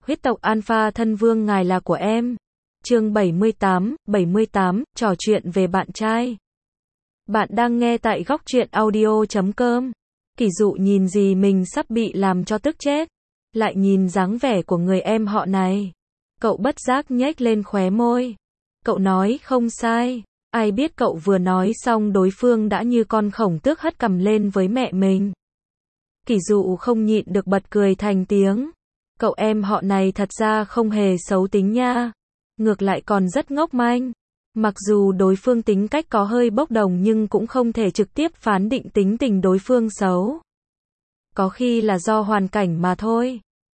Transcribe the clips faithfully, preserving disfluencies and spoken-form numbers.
Huyết tộc Alpha thân vương ngài là của em. Chương bảy mươi tám, bảy mươi tám, trò chuyện về bạn trai. Bạn đang nghe tại góc truyện audio chấm com. Kỷ dụ nhìn gì mình sắp bị làm cho tức chết. Lại nhìn dáng vẻ của người em họ này. Cậu bất giác nhếch lên khóe môi. Cậu nói không sai. Ai biết cậu vừa nói xong đối phương đã như con khổng tước hất cằm lên với mẹ mình. Kỷ dụ không nhịn được bật cười thành tiếng. Cậu em họ này thật ra không hề xấu tính nha. Ngược lại còn rất ngốc manh. Mặc dù đối phương tính cách có hơi bốc đồng nhưng cũng không thể trực tiếp phán định tính tình đối phương xấu. Có khi là do hoàn cảnh mà thôi.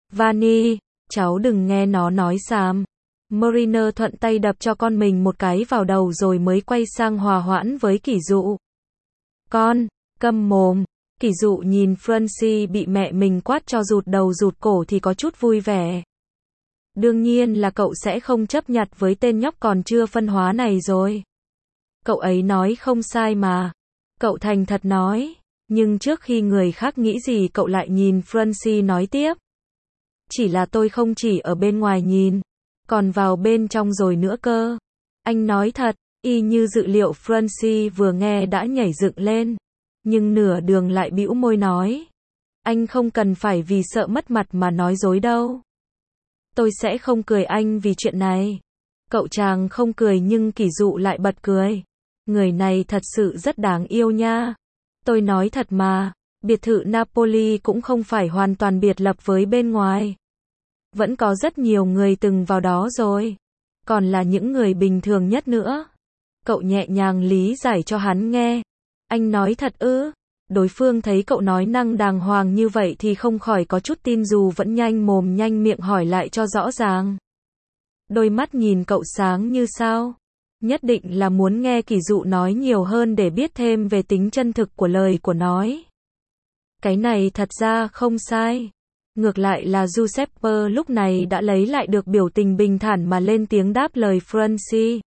Vani, cháu đừng nghe nó nói xàm. Mariner thuận tay đập cho con mình một cái vào đầu rồi mới quay sang hòa hoãn với Kỷ dụ. Con, câm mồm. Kỷ dụ nhìn Francie bị mẹ mình quát cho rụt đầu rụt cổ thì có chút vui vẻ. Đương nhiên là cậu sẽ không chấp nhặt với tên nhóc còn chưa phân hóa này rồi. Cậu ấy nói không sai mà. Cậu thành thật nói. Nhưng trước khi người khác nghĩ gì cậu lại nhìn Francie nói tiếp. Chỉ là tôi không chỉ ở bên ngoài nhìn, còn vào bên trong rồi nữa cơ. Anh nói thật, y như dự liệu Francie vừa nghe đã nhảy dựng lên. Nhưng nửa đường lại bĩu môi nói. Anh không cần phải vì sợ mất mặt mà nói dối đâu. Tôi sẽ không cười anh vì chuyện này. Cậu chàng không cười nhưng Kỷ dụ lại bật cười. Người này thật sự rất đáng yêu nha. Tôi nói thật mà, biệt thự Napoli cũng không phải hoàn toàn biệt lập với bên ngoài. Vẫn có rất nhiều người từng vào đó rồi. Còn là những người bình thường nhất nữa. Cậu nhẹ nhàng lý giải cho hắn nghe. Anh nói thật ư? Đối phương thấy cậu nói năng đàng hoàng như vậy thì không khỏi có chút tin dù vẫn nhanh mồm nhanh miệng hỏi lại cho rõ ràng. Đôi mắt nhìn cậu sáng như sao. Nhất định là muốn nghe Kỷ dụ nói nhiều hơn để biết thêm về tính chân thực của lời của nói. Cái này thật ra không sai. Ngược lại là Giuseppe lúc này đã lấy lại được biểu tình bình thản mà lên tiếng đáp lời Francie.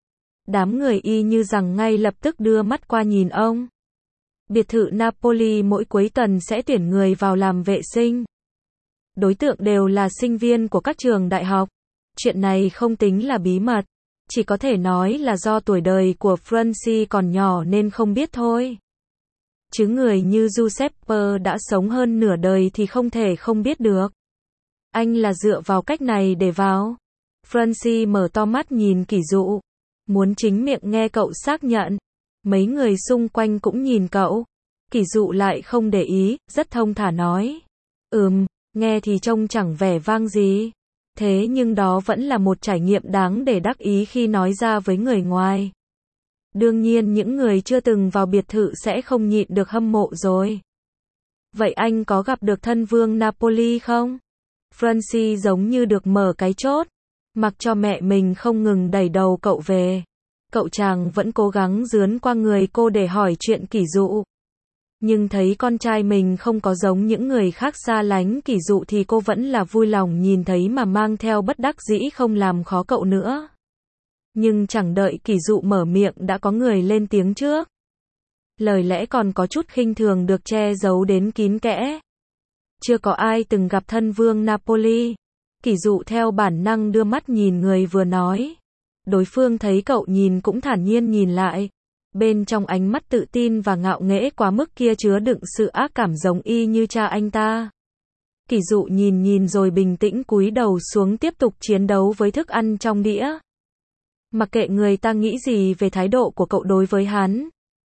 Đám người y như rằng ngay lập tức đưa mắt qua nhìn ông. Biệt thự Napoli mỗi cuối tuần sẽ tuyển người vào làm vệ sinh. Đối tượng đều là sinh viên của các trường đại học. Chuyện này không tính là bí mật. Chỉ có thể nói là do tuổi đời của Francie còn nhỏ nên không biết thôi. Chứ người như Giuseppe đã sống hơn nửa đời thì không thể không biết được. Anh là dựa vào cách này để vào. Francie mở to mắt nhìn Kỷ dụ. Muốn chính miệng nghe cậu xác nhận. Mấy người xung quanh cũng nhìn cậu. Kỷ dụ lại không để ý, rất thông thả nói. Ừm, nghe thì trông chẳng vẻ vang gì. Thế nhưng đó vẫn là một trải nghiệm đáng để đắc ý khi nói ra với người ngoài. Đương nhiên những người chưa từng vào biệt thự sẽ không nhịn được hâm mộ rồi. Vậy anh có gặp được thân vương Napoli không? Francie giống như được mở cái chốt. Mặc cho mẹ mình không ngừng đẩy đầu cậu về. Cậu chàng vẫn cố gắng dướn qua người cô để hỏi chuyện Kỷ dụ. Nhưng thấy con trai mình không có giống những người khác xa lánh Kỷ dụ thì cô vẫn là vui lòng nhìn thấy mà mang theo bất đắc dĩ không làm khó cậu nữa. Nhưng chẳng đợi Kỷ dụ mở miệng đã có người lên tiếng trước. Lời lẽ còn có chút khinh thường được che giấu đến kín kẽ. Chưa có ai từng gặp thân vương Napoli. Kỷ dụ theo bản năng đưa mắt nhìn người vừa nói. Đối phương thấy cậu nhìn cũng thản nhiên nhìn lại. Bên trong ánh mắt tự tin và ngạo nghễ quá mức kia chứa đựng sự ác cảm giống y như cha anh ta. Kỷ dụ nhìn nhìn rồi bình tĩnh cúi đầu xuống tiếp tục chiến đấu với thức ăn trong đĩa. Mặc kệ người ta nghĩ gì về thái độ của cậu đối với hắn.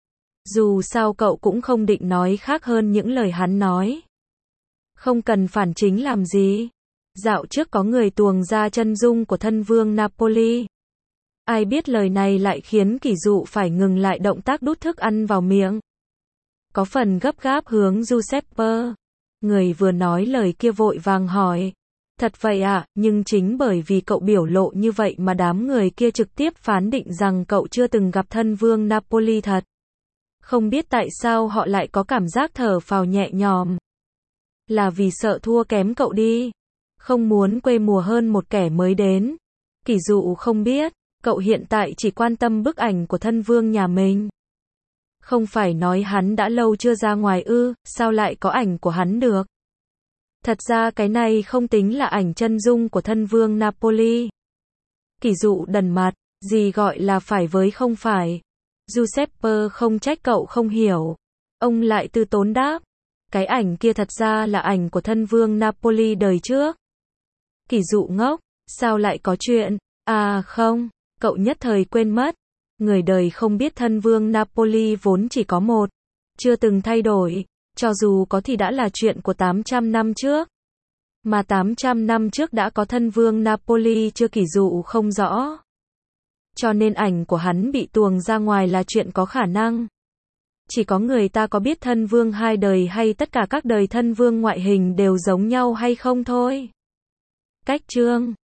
Dù sao cậu cũng không định nói khác hơn những lời hắn nói. Không cần phản chính làm gì. Dạo trước có người tuồng ra chân dung của thân vương Napoli. Ai biết lời này lại khiến Kỷ dụ phải ngừng lại động tác đút thức ăn vào miệng. Có phần gấp gáp hướng Giuseppe. Người vừa nói lời kia vội vàng hỏi. Thật vậy à, nhưng chính bởi vì cậu biểu lộ như vậy mà đám người kia trực tiếp phán định rằng cậu chưa từng gặp thân vương Napoli thật. Không biết tại sao họ lại có cảm giác thở phào nhẹ nhõm. Là vì sợ thua kém cậu đi. Không muốn quê mùa hơn một kẻ mới đến. Kỷ dụ không biết. Cậu hiện tại chỉ quan tâm bức ảnh của thân vương nhà mình. Không phải nói hắn đã lâu chưa ra ngoài ư, sao lại có ảnh của hắn được? Thật ra cái này không tính là ảnh chân dung của thân vương Napoli. Kỷ dụ đần mặt, gì gọi là phải với không phải. Giuseppe không trách cậu không hiểu. Ông lại từ tốn đáp. Cái ảnh kia thật ra là ảnh của thân vương Napoli đời trước. Kỷ dụ ngốc, sao lại có chuyện? À không, cậu nhất thời quên mất. Người đời không biết thân vương Napoli vốn chỉ có một, chưa từng thay đổi, cho dù có thì đã là chuyện của tám trăm năm trước. Mà tám trăm năm trước đã có thân vương Napoli chưa kỷ dụ không rõ. Cho nên ảnh của hắn bị tuồng ra ngoài là chuyện có khả năng. Chỉ có người ta có biết thân vương hai đời hay tất cả các đời thân vương ngoại hình đều giống nhau hay không thôi. Cách chương